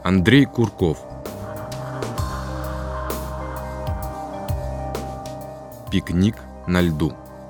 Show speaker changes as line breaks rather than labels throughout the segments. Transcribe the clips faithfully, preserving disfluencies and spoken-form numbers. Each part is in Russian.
Андрей Курков. Пикник на льду.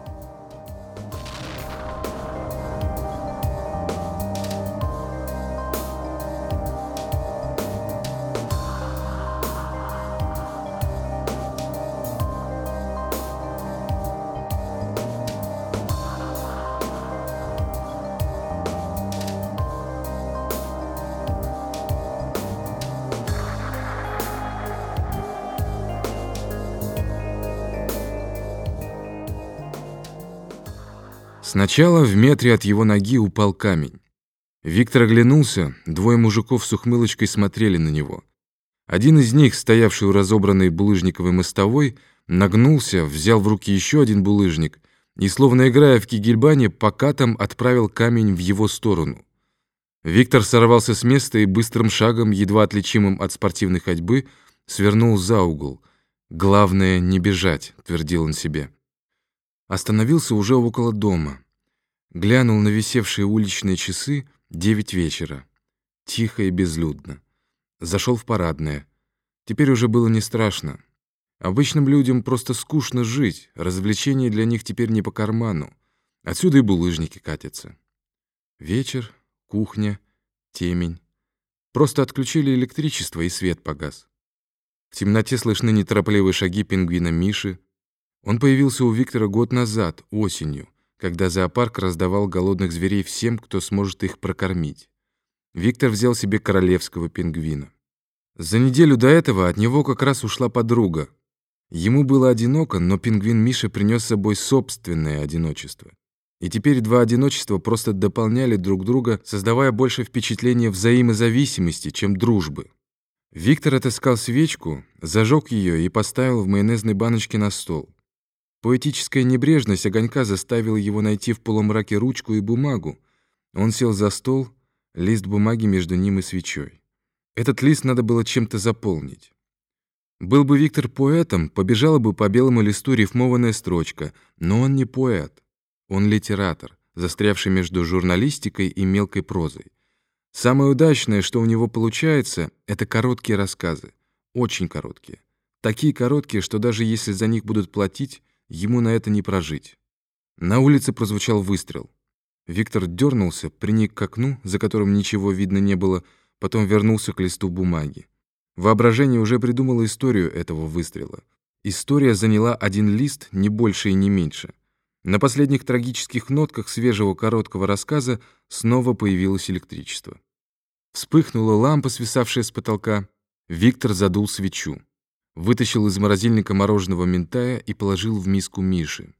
Сначала в метре от его ноги упал камень. Виктор оглянулся, двое мужиков с ухмылочкой смотрели на него. Один из них, стоявший у разобранной булыжниковой мостовой, нагнулся, взял в руки еще один булыжник и, словно играя в кегельбане, покатом отправил камень в его сторону. Виктор сорвался с места и быстрым шагом, едва отличимым от спортивной ходьбы, свернул за угол. «Главное, не бежать», — твердил он себе. Остановился уже около дома. Глянул на висевшие уличные часы — девять вечера. Тихо и безлюдно. Зашел в парадное. Теперь уже было не страшно. Обычным людям просто скучно жить, развлечения для них теперь не по карману. Отсюда и булыжники катятся. Вечер, кухня, темень. Просто отключили электричество, и свет погас. В темноте слышны неторопливые шаги пингвина Миши. Он появился у Виктора год назад, осенью, когда зоопарк раздавал голодных зверей всем, кто сможет их прокормить. Виктор взял себе королевского пингвина. За неделю до этого от него как раз ушла подруга. Ему было одиноко, но пингвин Миша принес с собой собственное одиночество. И теперь два одиночества просто дополняли друг друга, создавая больше впечатления взаимозависимости, чем дружбы. Виктор отыскал свечку, зажег ее и поставил в майонезной баночке на стол. Поэтическая небрежность огонька заставила его найти в полумраке ручку и бумагу. Он сел за стол, лист бумаги между ним и свечой. Этот лист надо было чем-то заполнить. Был бы Виктор поэтом, побежала бы по белому листу рифмованная строчка, но он не поэт. Он литератор, застрявший между журналистикой и мелкой прозой. Самое удачное, что у него получается, это короткие рассказы. Очень короткие. Такие короткие, что даже если за них будут платить, ему на это не прожить. На улице прозвучал выстрел. Виктор дернулся, приник к окну, за которым ничего видно не было, потом вернулся к листу бумаги. Воображение уже придумало историю этого выстрела. История заняла один лист, не больше и не меньше. На последних трагических нотках свежего короткого рассказа снова появилось электричество. Вспыхнула лампа, свисавшая с потолка. Виктор задул свечу. Вытащил из морозильника мороженого минтая и положил в миску Миши.